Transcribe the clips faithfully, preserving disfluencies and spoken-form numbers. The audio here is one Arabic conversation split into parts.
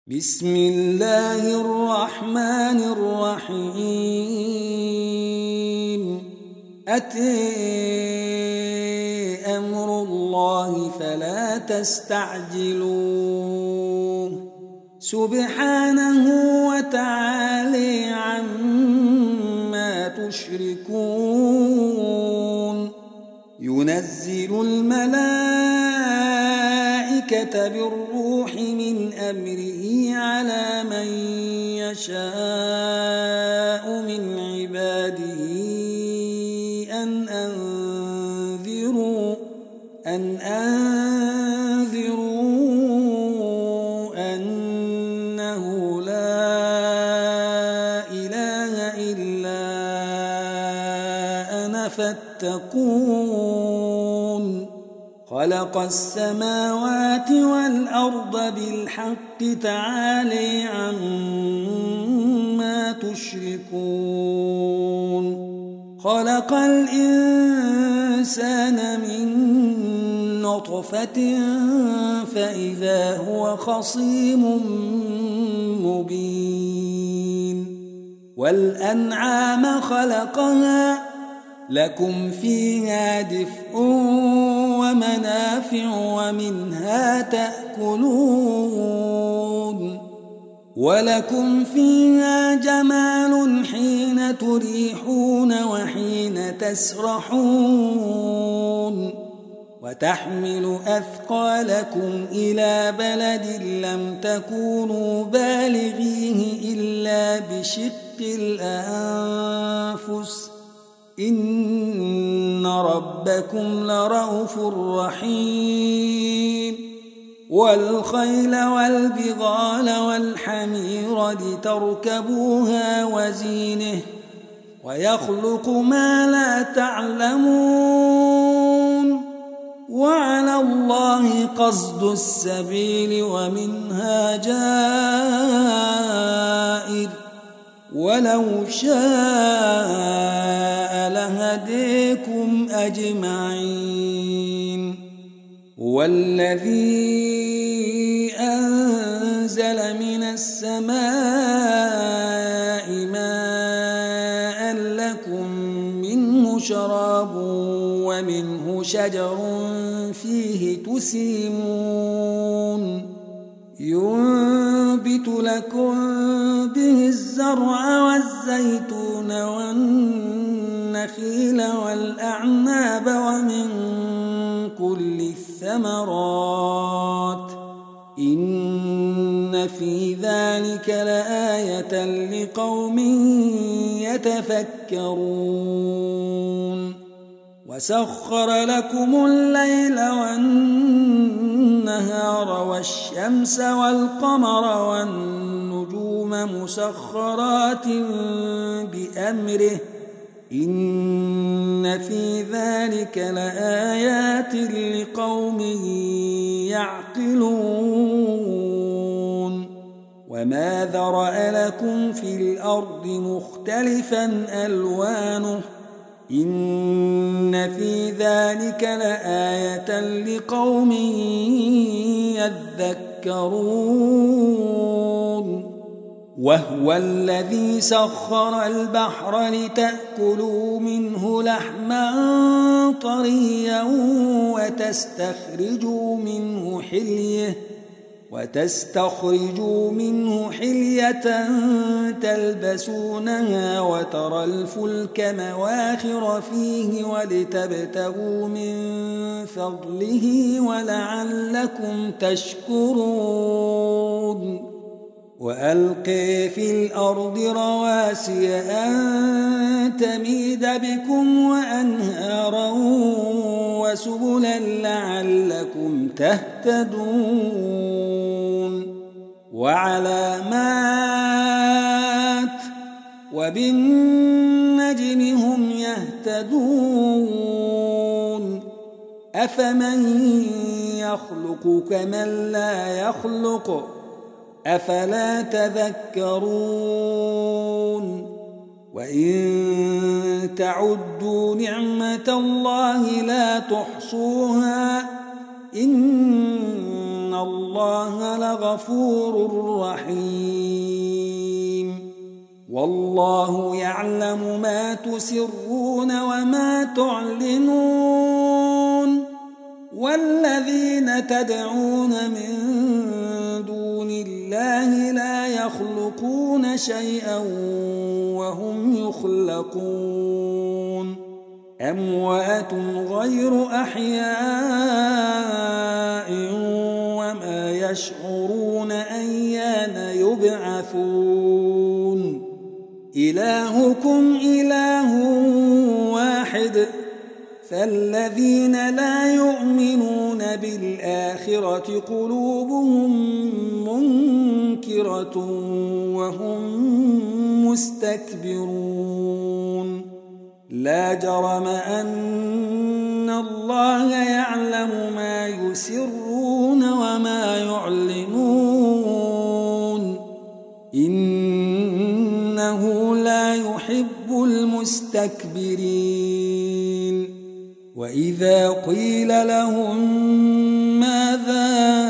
بسم الله الرحمن الرحيم أتى أمر الله فلا تستعجلوه سبحانه وتعالى عما تشركون ينزل الملائكة بالروح من أمره على من يشاء من عباده أن أنذروا أن أنذروا أنه لا إله إلا أنا فاتقون خلق السماوات والأرض بالحق تعالى عما تشركون خلق الإنسان من نطفة فإذا هو خصيم مبين والأنعام خلقها لكم فيها دفء ومنافع ومنها تأكلون ولكم فيها جمال حين تريحون وحين تسرحون وتحمل أثقالكم إلى بلد لم تكونوا بالغيه إلا بشق الأنفس إن ربكم لرؤوف رحيم والخيل والبغال والحمير لتركبوها وزينه ويخلق ما لا تعلمون وعلى الله قصد السبيل ومنها جائر ولو شاء لهديكم أجمعين هو الذي أنزل من السماء ماء لكم منه شراب ومنه شجر فيه تسيمون ينبت لكم به الزرع والزيتون والنخيل والأعناب ومن كل الثمرات إن في ذلك لآية لقوم يتفكرون وسخر لكم الليل والنهار والشمس والقمر والنجوم مسخرات بأمره إن في ذلك لآيات لقوم يعقلون وما ذرأ لكم في الأرض مختلفا ألوانه إن في ذلك لآية لقوم يذكرون وهو الذي سخر البحر لتأكلوا منه لحما طريا وتستخرجوا منه حليه وتستخرجوا منه حلية تلبسونها وترى الفلك مواخر فيه ولتبتغوا من فضله ولعلكم تشكرون وألقي في الأرض رواسي أن تميد بكم وأنهارا وسبلا لعلكم تهتدون وعلامات وبالنجم هم يهتدون أفمن يخلق كمن لا يخلق أفلا تذكرون وإن تعدوا نعمة الله لا تحصوها إن الله لغفور رحيم والله يعلم ما تسرون وما تعلنون والذين تدعون من دون الله لا يخلقون شيئا وهم يخلقون أموات غير أحياء وما يشعرون أيان يبعثون إلهكم إله واحد فالذين لا يؤمنون بالآخرة قلوبهم منكرة وهم مستكبرون لا جرم أن الله يعلم ما يسرون وما يعلنون إنه لا يحب المستكبرين وإذا قيل لهم ماذا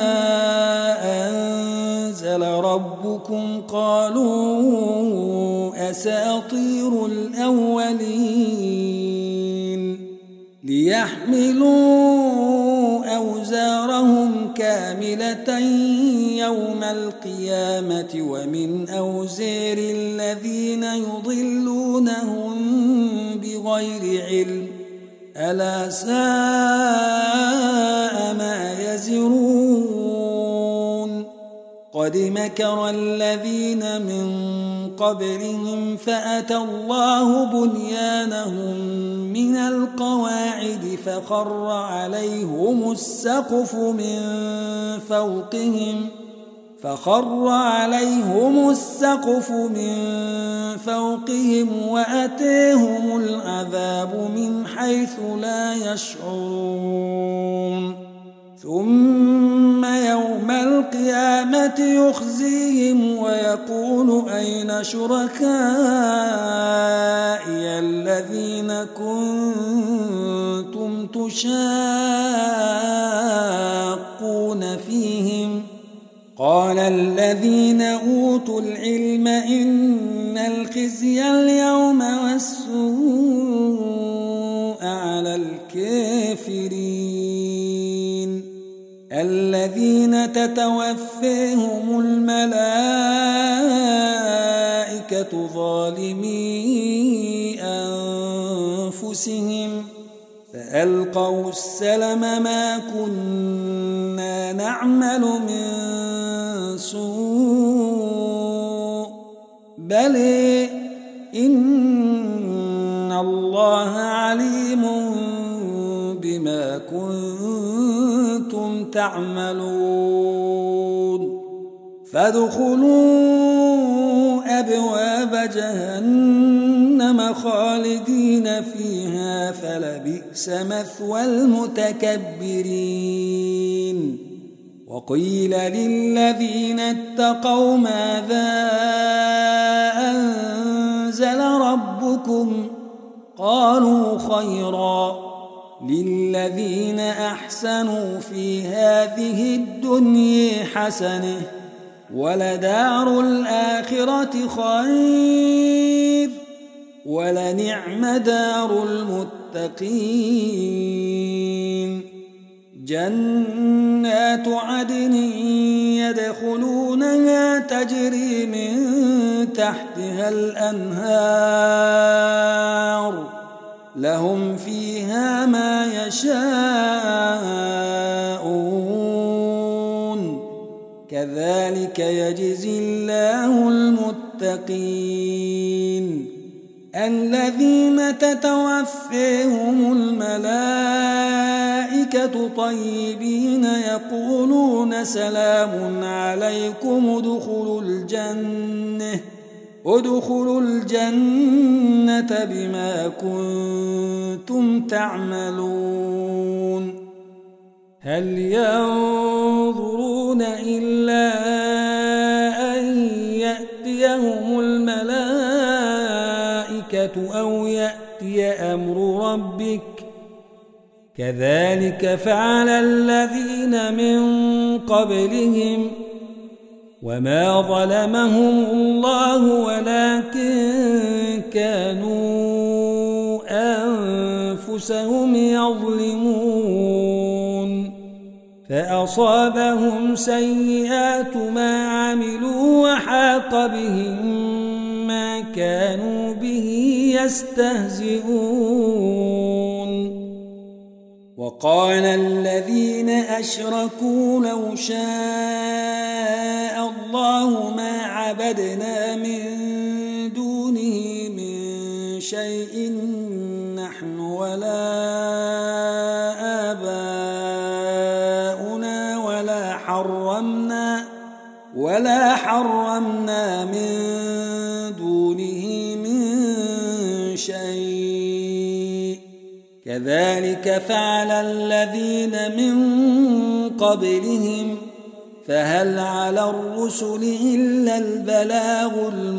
أنزل ربكم قالوا أساطير الأولين ليحملوا أوزارهم كاملة يوم القيامة ومن أوزار الذين يضلونهم بغير علم ألا ساء ما يزرون قد مكر الذين من قبلهم فأتى الله بنيانهم من القواعد فخر عليهم السقف من فوقهم فخر عليهم السقف من فوقهم وأتيهم العذاب من حيث لا يشعرون ثم يوم القيامة يخزيهم ويقول أين شركائي الذين كنتم تشاقون فيهم قال الذين أوتوا العلم إن الخزي اليوم والسوء على الكافرين الذين تتوفيهم الملائكة ظالمي أنفسهم فألقوا السلم ما كنا نعمل من سوء بل إن الله عليم بما كنتم تعملون فادخلوا أبواب جهنم خالدين فيها فلبئس مثوى المتكبرين وقيل للذين اتقوا ماذا أنزل ربكم قالوا خيرا للذين أحسنوا في هذه الدنيا حسنة ولدار الآخرة خير ولنعم دار المتقين جنات عدن يدخلونها تجري من تحتها الأنهار لهم فيها ما يشاءون كذلك يجزي الله المتقين الذين تتوفيهم الملائكة طيبين يقولون سلام عليكم ادخلوا الجنة ادخلوا الجنة بما كنتم تعملون هل ينظرون إلا أن يأتيهم الملائكة أو يأتي أمر ربك كذلك فعل الذين من قبلهم وما ظلمهم الله ولكن كانوا أنفسهم يظلمون فأصابهم سيئات ما عملوا وحاق بهم ما كانوا به يستهزئون وقال الذين أشركوا لو شاء الله ما عبدنا من دونه من شيء نحن ولا آباؤنا ولا حرمنا ولا حرمنا من دونه من شيء كذلك فعل الذين من قبلهم فهل على الرسل إلا البلاغ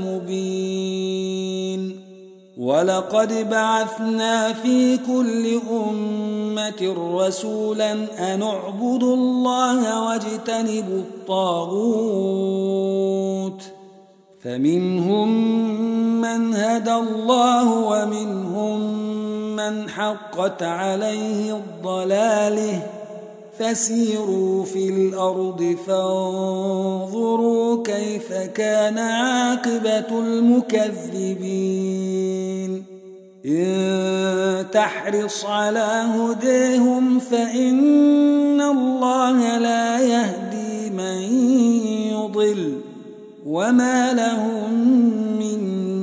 المبين ولقد بعثنا في كل أمة رسولا أن اعبدوا الله واجتنبوا الطاغوت فمنهم من هدى الله ومنهم من حقت عليه الضلاله فسيروا في الأرض فانظروا كيف كان عاقبة المكذبين إن تحرص على هديهم فإن الله لا يهدي من يضل وما لهم من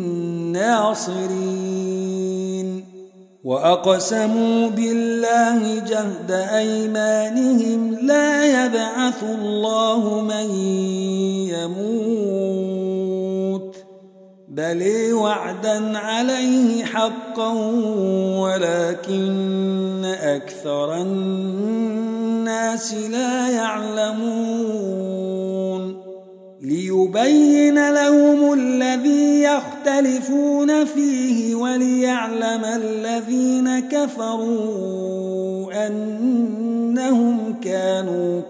ناصرين وأقسموا بالله جهد أيمانهم لا يبعث الله من يموت بل وعدا عليه حقا ولكن أكثر الناس لا يعلمون ليبين لهم الذي يختلفون فيه وليعلم الذين كفروا أنهم كانوا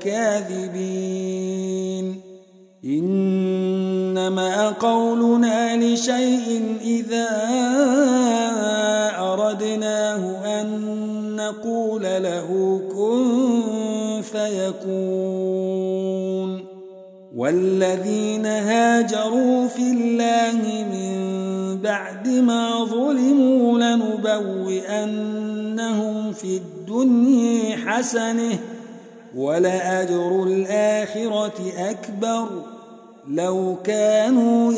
كاذبين إنما قولنا لشيء إذا أردناه أن نقول له كن فيكون والذين هاجروا في الله من بعد ما ظلموا لنبوئنهم في الدنيا حسنة ولأجر الآخرة أكبر لو كانوا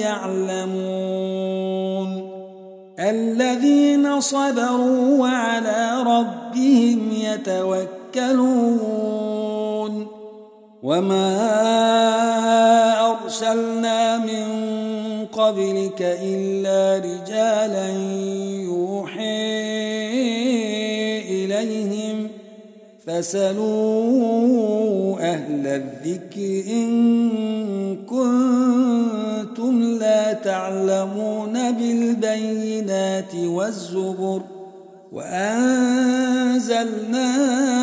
يعلمون الذين صبروا وعلى ربهم يتوكلون وما أرسلنا من قبلك إلا رجالا يوحي إليهم فاسألوا أهل الذكر إن كنتم لا تعلمون بالبينات والزبر وأنزلنا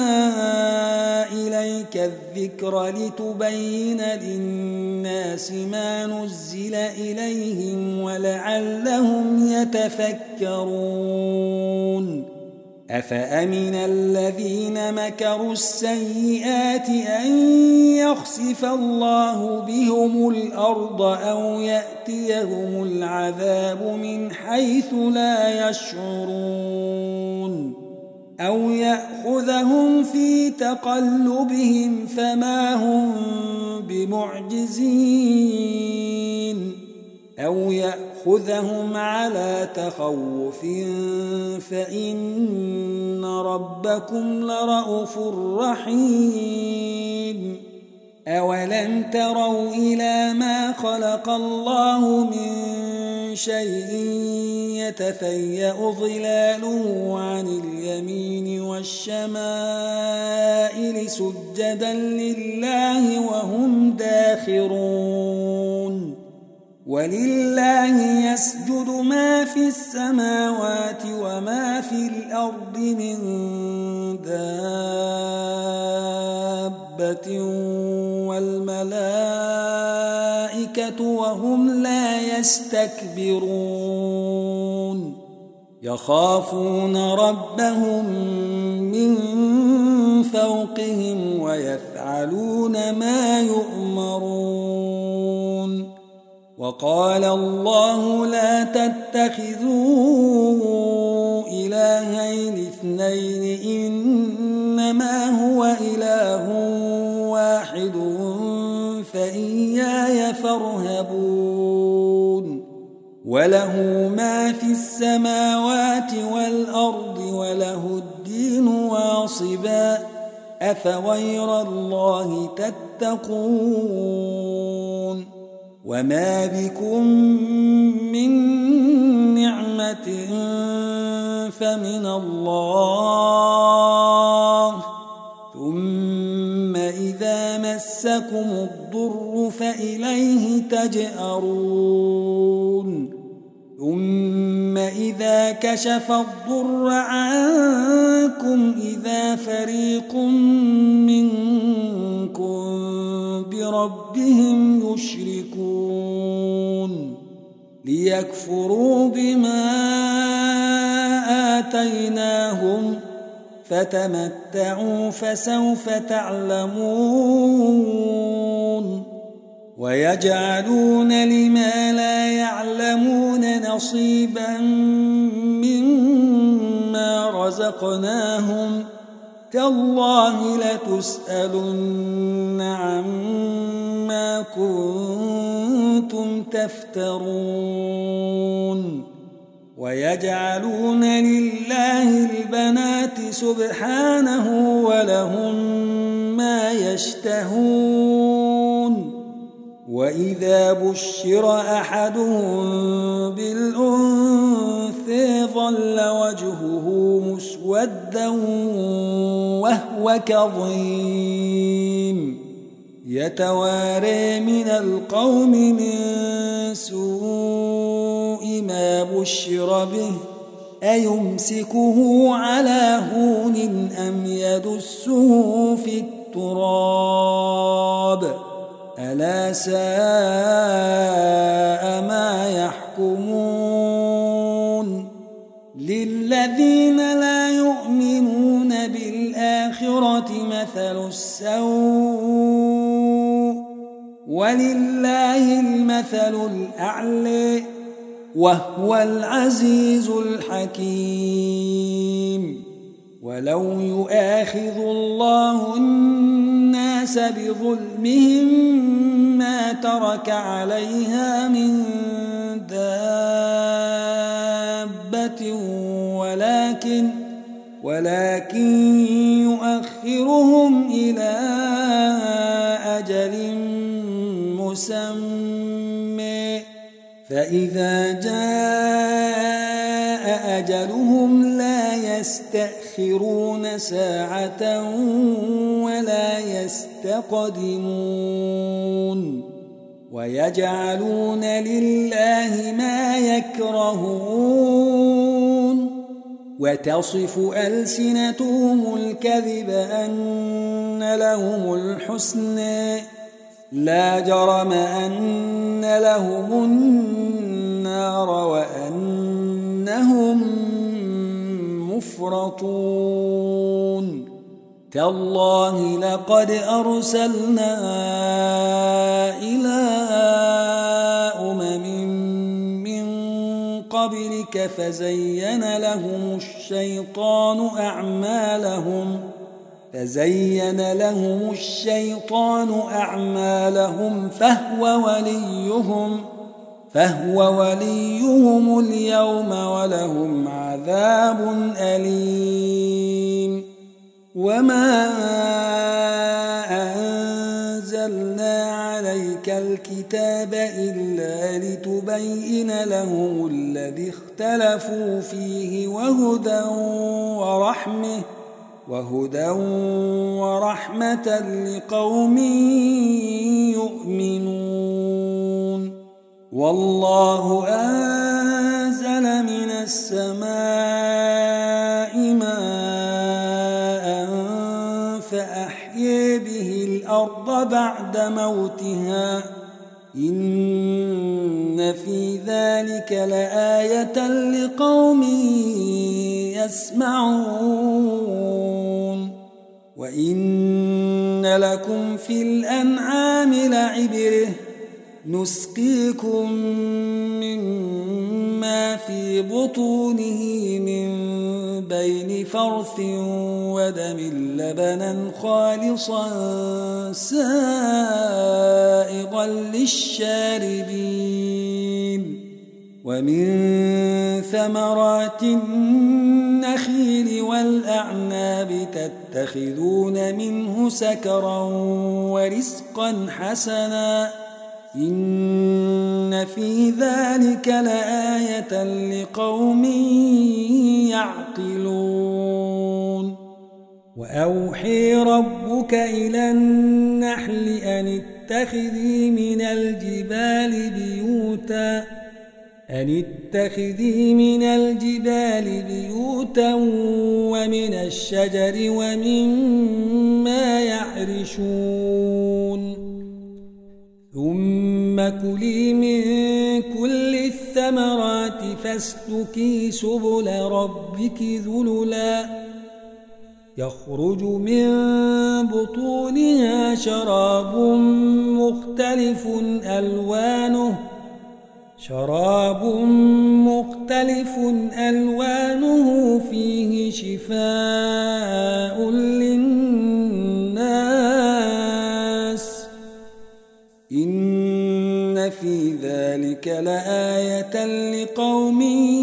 إليك الذكر لتبين للناس ما نزل إليهم ولعلهم يتفكرون أفأمن الذين مكروا السيئات أن يخسف الله بهم الأرض أو يأتيهم العذاب من حيث لا يشعرون أو يأخذهم في تقلبهم فما هم بمعجزين أو يأخذهم على تخوف فإن ربكم لرءوف رحيم أولم تروا إلى ما خلق الله من شيء يتفيأ ظلاله عن اليمين والشمائل سجدا لله وهم داخرون ولله يسجد ما في السماوات وما في الأرض من دابة دابة والملائكة وهم لا يستكبرون يخافون ربهم من فوقهم ويفعلون ما يؤمرون وقال الله لا تتخذوا إلهين اثنين إنما هو إله واحد فإياي فارهبون وله ما في السماوات والأرض وله الدين واصبا أفغير الله تتقون وما بكم من نعمة فمن الله ثم إذا مسكم الضر فإليه تجأرون ثم إذا كشف الضر عنكم إذا فريق منكم بربهم يشركون ليكفروا بما آتيناهم فتمتعوا فسوف تعلمون ويجعلون لما لا يعلمون نصيبا مما رزقناهم تالله لتسألن عما كنتم تفترون ويجعلون لله البنات سبحانه ولهم ما يشتهون وإذا بشر أحدهم بالأنثى ظل وجهه مسودا وهو كظيم يتوارى من القوم من سوء ما بشر به أيمسكه على هون أم يدسه في التراب ألا ساء ما يحكمون للذين لا يؤمنون بالآخرة مثل السوء ولله المثل الأعلى وهو العزيز الحكيم ولو يؤاخذ الله الناس بظلمهم ما ترك عليها من دابة ولكن ولكن يؤخرهم إلى أجل مسمى فإذا جاء أجلهم لا يستأخرون ساعة ولا يستقدمون ويجعلون لله ما يكرهون وتصف ألسنتهم الكذب أن لهم الحسنى لا جرم أن لهم النار وأنهم مفرطون تالله لقد أرسلنا إلى أمم من قبلك فزين لهم الشيطان أعمالهم فزين لهم الشيطان أعمالهم فهو وليهم فهو وليهم اليوم ولهم عذاب أليم وما أنزلنا عليك الكتاب إلا لتبين لهم الذي اختلفوا فيه وهدى ورحمة وهدى ورحمة لقوم يؤمنون والله أنزل من السماء ماء الأرض بعد موتها إن في ذلك لآية لقوم يسمعون وإن لكم في الأنعام لعبرة نسقيكم مما في بطونه من بين فرث ودم لبنا خالصا سائغا للشاربين ومن ثمرات النخيل والأعناب تتخذون منه سكرا ورزقا حسنا إن في ذلك لآية لقوم يعقلون وأوحي ربك إلى النحل أن اتخذي من الجبال بيوتا أن اتخذي من الجبال بيوتا ومن الشجر ومما يعرشون ثم كلي من كل الثمرات فاسلكي سبل ربك ذللا يخرج من بطونها شراب مختلف ألوانه شراب مختلف ألوانه فيه شفاء للناس إن في ذلك لآية لقوم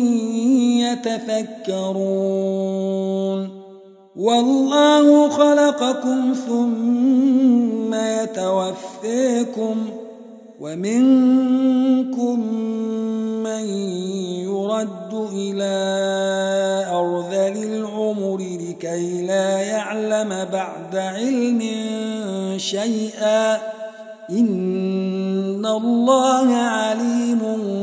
يتفكرون والله خلقكم ثم يتوفيكم ومنكم من يرد إلى أرذل العمر لكي لا يعلم بعد علم شيئا إن الله عليم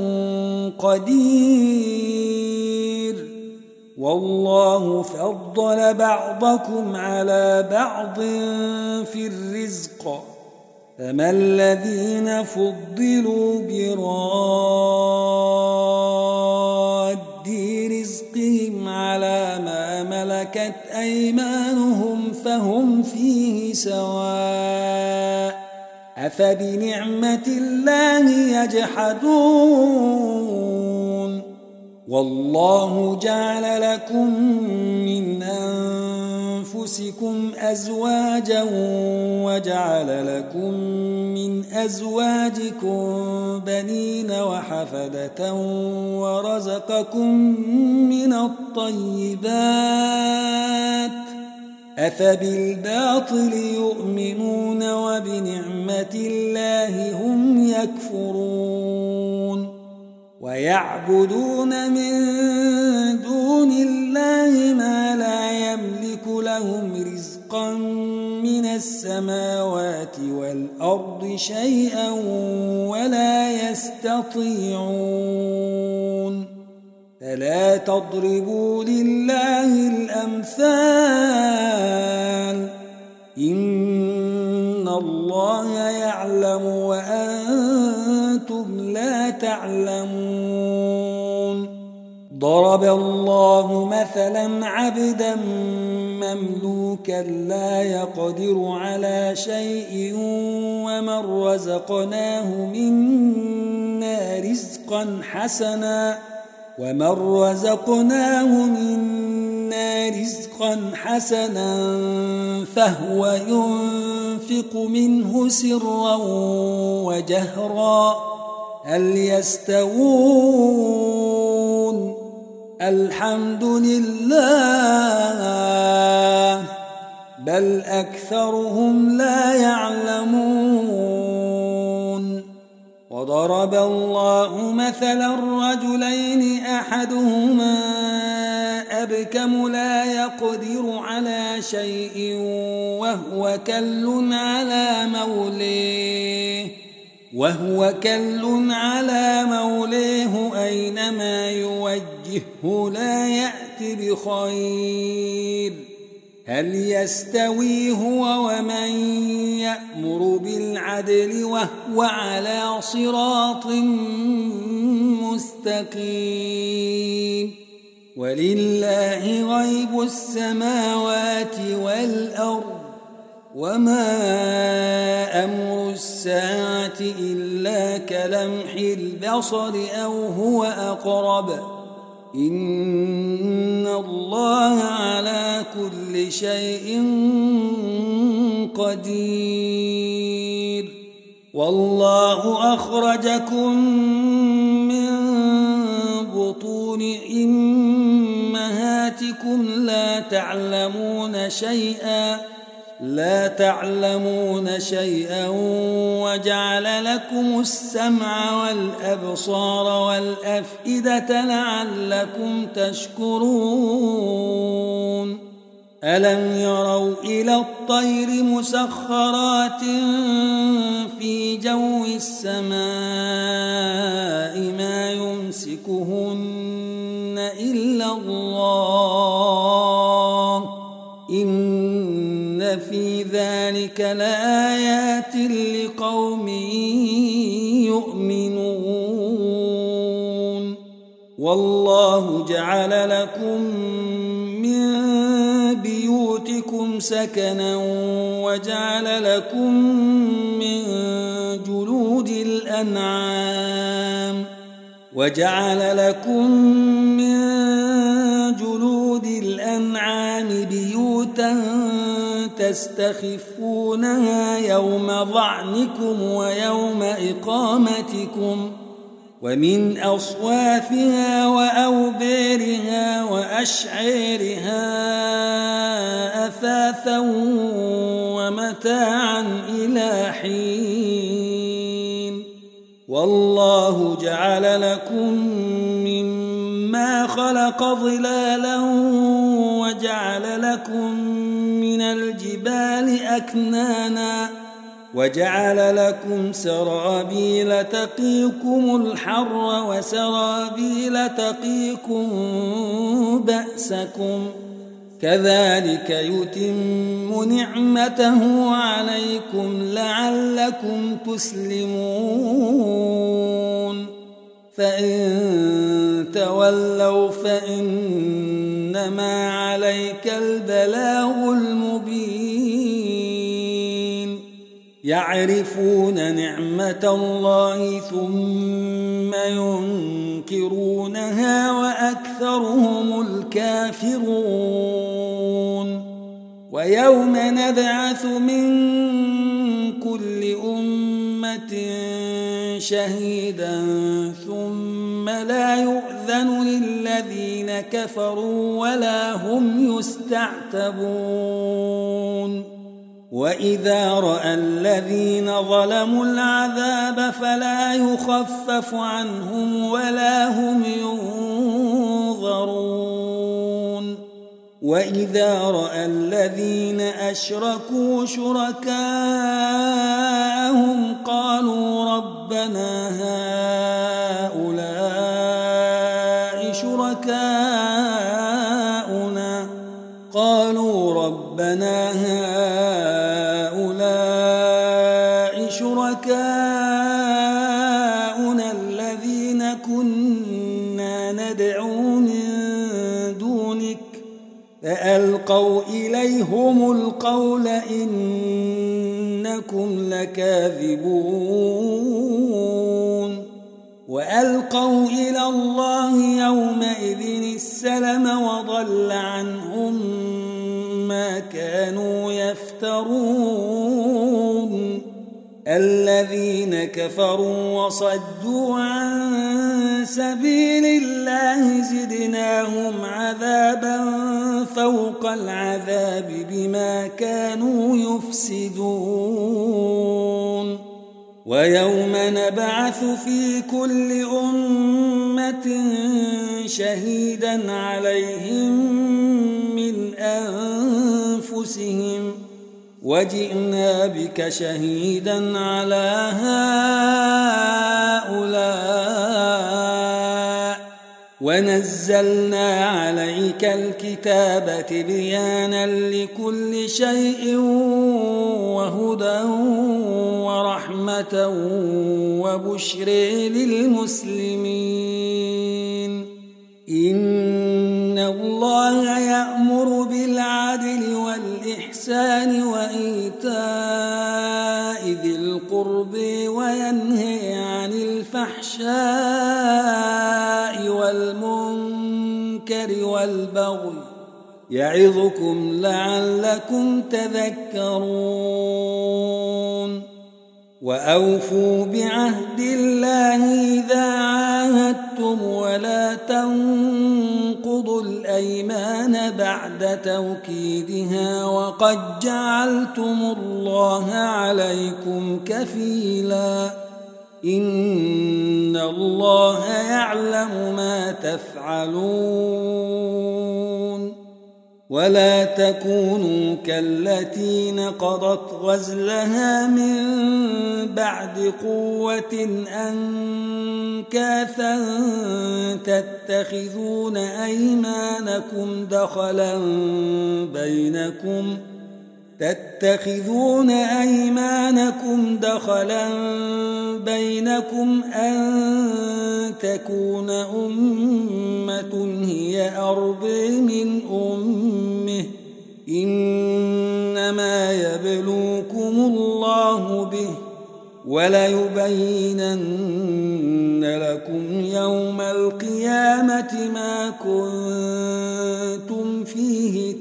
قدير والله فضل بعضكم على بعض في الرزق فما الذين فضلوا براد رزقهم على ما ملكت أيمانهم فهم فيه سواء أفبنعمة الله يجحدون والله جعل لكم من أنفسكم أزواجا وجعل لكم من أزواجكم بنين وحفدة ورزقكم من الطيبات أفبالباطل يؤمنون وبنعمة الله هم يكفرون ويعبدون من دون الله ما لا يملك لهم رزقا من السماوات والأرض شيئا ولا يستطيعون فلا تضربوا لله الأمثال إن الله يعلم وأنتم لا تعلمون ضرب الله مثلا عبدا مملوكا لا يقدر على شيء ومن رزقناه منا رزقا حسنا ومن رزقناه منا رزقا حسنا فهو ينفق منه سرا وجهرا هل يستوون الحمد لله بل أكثرهم لا يعلمون وضرب الله مثلا رجلين أحدهما أبكم لا يقدر على شيء وهو كل على موليه وهو كل على موليه أينما يوجهه لا يأتي بخير هل يستوي هو ومن يأمر بالعدل وهو على صراط مستقيم ولله غيب السماوات والأرض وما أمر الساعة إلا كلمح البصر أو هو أقرب إن الله على كل شيء قدير والله أخرجكم من بطون أمهاتكم لا تعلمون شيئا لا تعلمون شيئا وجعل لكم السمع والأبصار والأفئدة لعلكم تشكرون ألم يروا إلى الطير مسخرات في جو السماء ما يمسكهن إلا الله إن في ذلك لآيات لقوم يؤمنون والله جعل لكم من بيوتكم سكنا وجعل لكم من جلود الأنعام وجعل لكم من جلود الأنعام بيوتا تستخفونها يوم ظعنكم ويوم إقامتكم ومن أصوافها وأوبارها وأشعارها أثاثا ومتاعا إلى حين والله جعل لكم مما خلق ظلالا وجعل لكم من الجبال أكنانا وجعل لكم سرابيل تقيكم الحر وسرابيل تقيكم بأسكم كذلك يتم نعمته عليكم لعلكم تسلمون فإن تولوا فإنما عليك البلاغ المبين يعرفون نعمة الله ثم ينكرونها وأكثرهم الكافرون ويوم نبعث من كل أمة شهيدا ثم لا يؤذن للذين كفروا ولا هم يستعتبون وإذا رأى الذين ظلموا العذاب فلا يخفف عنهم ولا هم ينظرون وإذا رأى الذين أشركوا شركاءهم قالوا ربنا هؤلاء شركاؤنا قالوا ربنا هؤلاء شركاؤنا الذين كنا ندعو من دونك فألقوا إليهم القول إنكم لكاذبون وألقوا إلى الله يومئذ السلم وضل عنهم ما كانوا يفترون الذين كفروا وصدوا عن سبيل الله زدناهم عذابا فوق العذاب بما كانوا يفسدون ويوم نبعث في كل أمة شهيدا عليهم من أنفسهم وجئنا بك شهيدا على هؤلاء ونزلنا عليك الكتاب تبيانا لكل شيء وهدى ورحمة وبشر للمسلمين. إن الله يأمر بالعدل والإحسان وإيتاء ذي القرب وينهي عن الفحشاء والمنكر والبغي يعظكم لعلكم تذكرون. وأوفوا بعهد الله إذا عاهدتم ولا تنقضوا الأيمان بعد توكيدها وقد جعلتم الله عليكم كفيلا. إن الله يعلم ما تفعلون. ولا تكونوا كالتي نقضت غزلها من بعد قوة أنكاثا تتخذون أيمانكم دخلا بينكم تتخذون أيمانكم دخلا بينكم أن تكون أمة هي أربى من أمه إنما يبلوكم الله به وليبينن لكم يوم القيامة ما كنتم فيه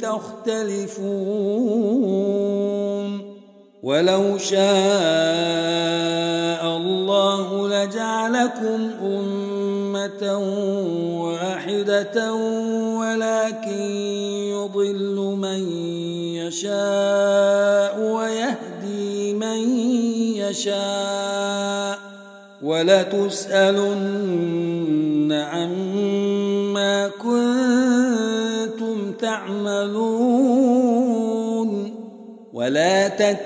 تختلفون. ولو شاء الله لجعلكم أمة واحدة ولكن يضل من يشاء ويهدي من يشاء ولتسألن عما كنتم تعملون. ولا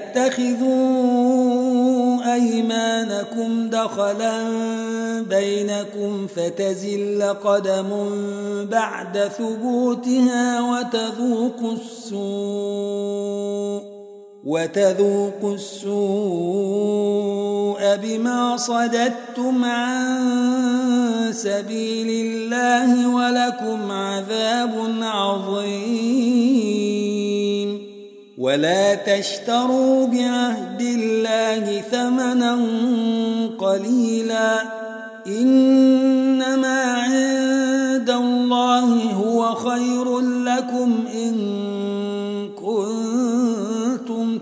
تتخذوا أيمانكم دخلا بينكم فتزل قدم بعد ثبوتها وتذوقوا السوء وتذوقوا السوء بما صددتم عن سبيل الله ولكم عذاب عظيم. ولا تشتروا بعهد الله ثمنا قليلا إنما عند الله هو خير لكم إن كنتم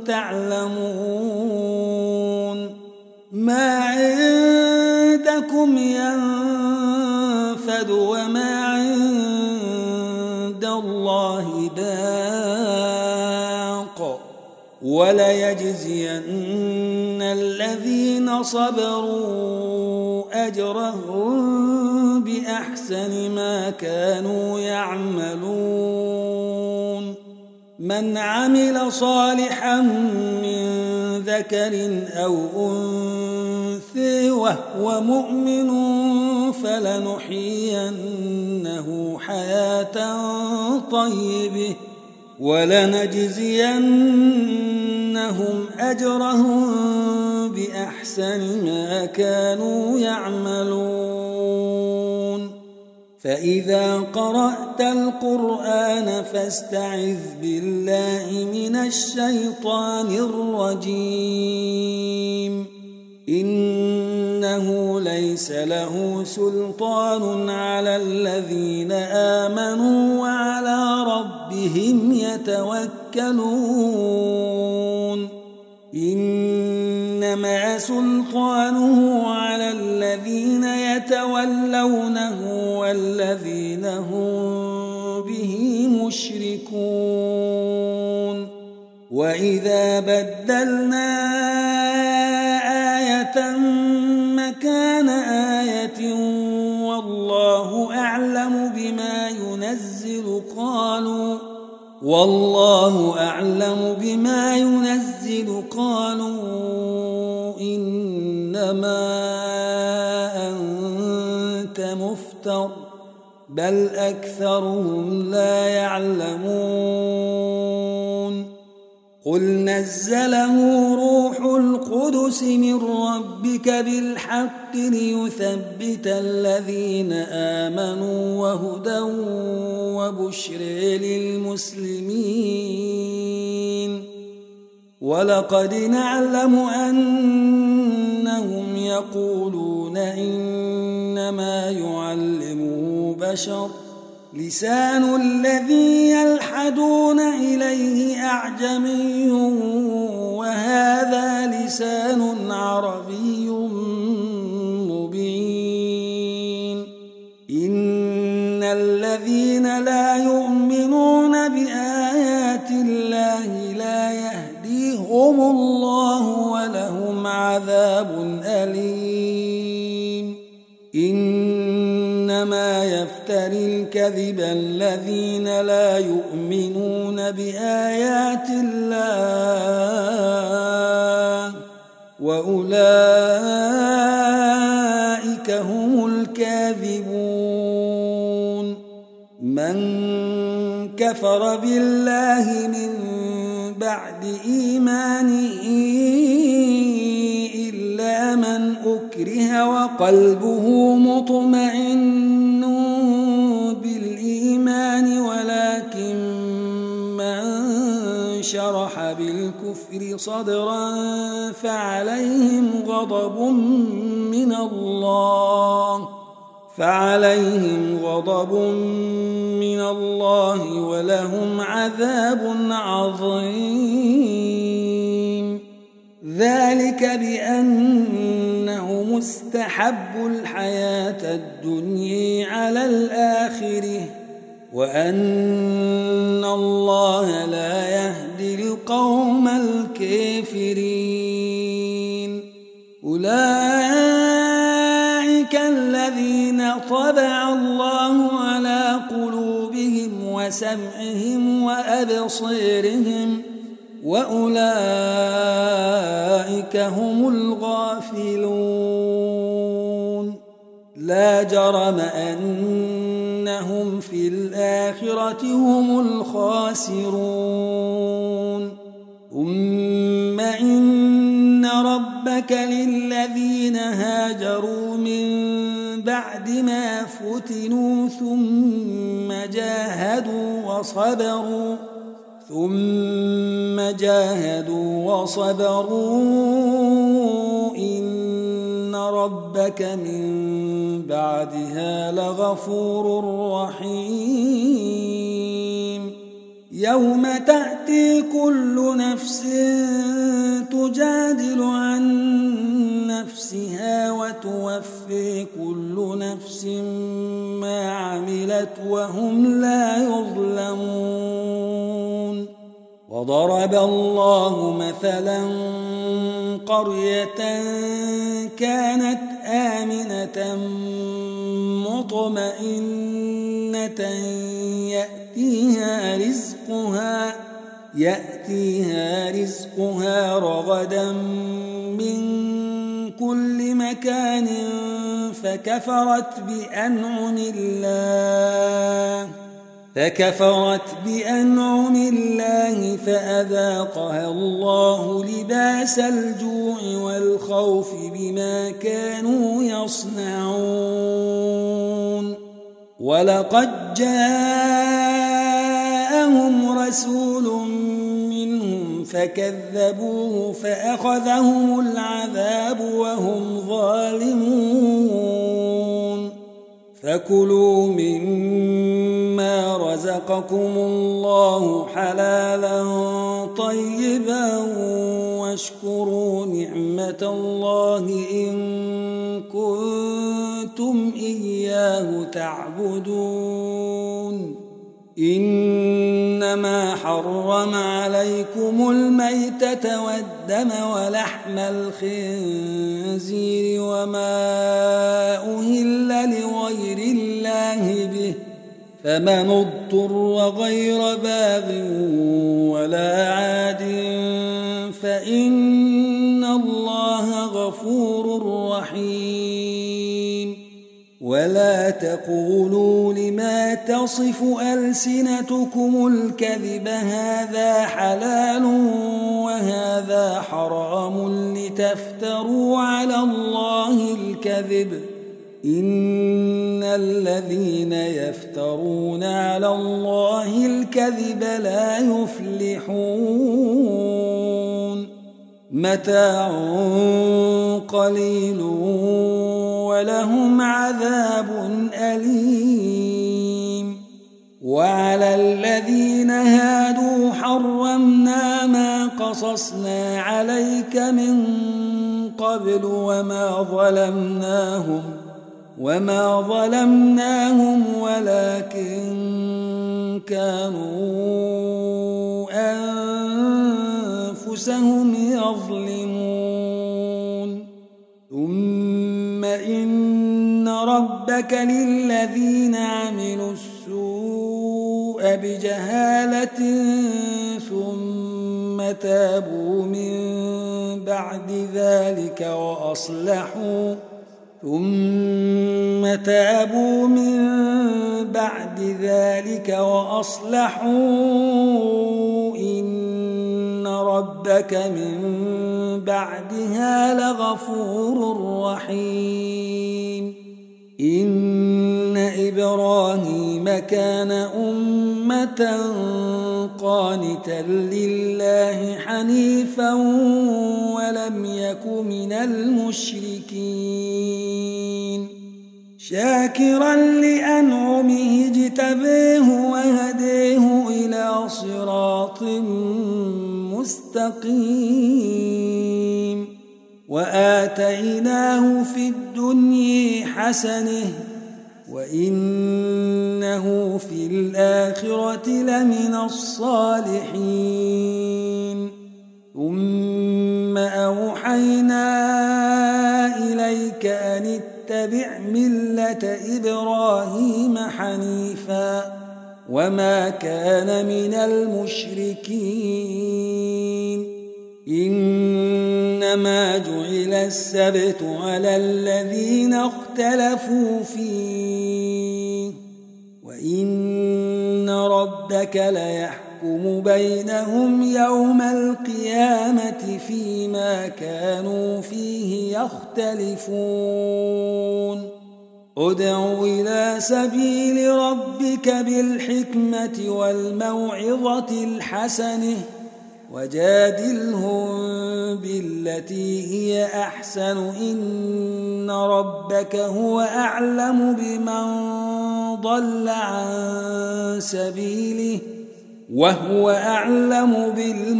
تعلمون. ما عندكم ينفد وما عند الله باق وليجزين الذين صبروا أجرهم بأحسن ما كانوا يعملون. من عمل صالحا من ذكر أو أنثى وهو مؤمن فلنحيينه حياة طيبة ولنجزينهم أجرهم بأحسن ما كانوا يعملون. فإذا قرأت القرآن فاستعذ بالله من الشيطان الرجيم. إنه ليس له سلطان على الذين آمنوا وعلى ربهم يتوكلون. إنما سلطانه على الذين يتولونه والذين هم به مشركون. وإذا بدلنا آية مكان آية والله أعلم بما ينزل قالوا والله أعلم بما ينزل قالوا إنما أنت مفتر بل أكثرهم لا يعلمون قل نزله روح القدس من ربك بالحق ليثبت الذين آمنوا وهدى وبشر للمسلمين ولقد نعلم أنهم يقولون إنما يعلمه بشر لسان الذي يلحدون إليه أعجمي وهذا لسان عربي مبين إن الذين لا يؤمنون بآيات الله لا يهديهم الله ولهم عذاب أليم إنما يفتري الكذب الذين لا يؤمنون بآيات الله وأولئك هم الكاذبون من كفر بالله من بعد إيمانه إلا من أكره وقلبه مطمئن بالإيمان ولكن من شرح بالكفر صدرا فعليهم غضب من الله فعليهم غضب من الله ولهم عذاب عظيم ذلك بأنه مستحب الحياة الدنيا على الآخرة وأن الله لا يهدي القوم الكافرين أولئك الذين طبع الله على قلوبهم وسمعهم وأبصيرهم وأولئك هم الغافلون لا جرم أنهم في الآخرة هم الخاسرون ثم إن ربك للذين هاجروا من بعد ما فتنوا ثم جاهدوا وصبروا ثم جاهدوا وصبروا إن ربك من بعدها لغفور رحيم يوم تأتي كل نفس تجادل عن نفسها وتوفي كل نفس ما عملت وهم لا يظلمون وضرب الله مثلا قرية كانت آمنة مطمئنة يأتيها رزقها يأتيها رزقها رغدا من كل مكان فكفرت بأنعم الله فكفرت بأنعم الله فأذاقها الله لباس الجوع والخوف بما كانوا يصنعون ولقد جاءهم رسول منهم فكذبوه فأخذهم العذاب وهم ظالمون فكلوا مما رزقكم الله حلالا طيبا واشكروا نعمة الله إن كنتم إياه تعبدون إنما حرم عليكم الميتة والدم ولحم الخنزير وما أهل لغير الله به فمن اضطر غير باغ ولا عاد فإن الله غفور رحيم ولا تقولوا لما تصف ألسنتكم الكذب هذا حلال وهذا حرام لتفتروا على الله الكذب إن الذين يفترون على الله الكذب لا يفلحون متاع قليل ولهم عذاب أليم وعلى الذين هادوا حرمنا ما قصصنا عليك من قبل وما ظلمناهم وما ظلمناهم ولكن كانوا أنفسهم يظلمون ثم إن ربك للذين عملوا السوء بجهالة ثم تابوا من بعد ذلك وأصلحوا ثم تابوا من بعد ذلك وأصلحوا إن ربك من بعدها لغفور رحيم إن إبراهيم كان أمة قانتا لله حنيفا ولم يك من المشركين شاكرا لأنعمه اجتبيه وهديه إلى صراط مستقيم وآتيناه في الدنيا حسنة وإنه في الآخرة لمن الصالحين ثم أوحينا إليك أن اتبع ملة إبراهيم حنيفا وما كان من المشركين إنما جعل السبت على الذين اختلفوا فيه وإن ربك ليحكم بينهم يوم القيامة فيما كانوا فيه يختلفون ادع إلى سبيل ربك بالحكمة والموعظة الحسنة وجادلهم بالتي هي أحسن إن ربك هو أعلم بمن ضل عن سبيله وهو أعلم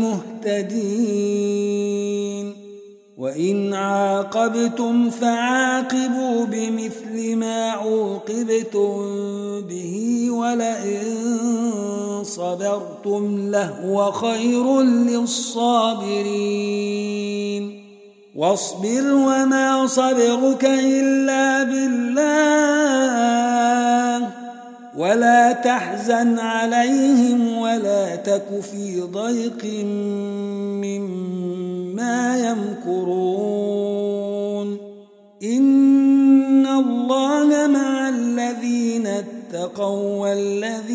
بالمهتدين وإن عاقبتم فعاقبوا بمثل ما عوقبتم به ولئن صبرتم لهو خير للصابرين واصبر وما صبرك إلا بالله ولا تحزن عليهم ولا تك في ضيق مما يمكرون إن الله مع الذين اتقوا والذين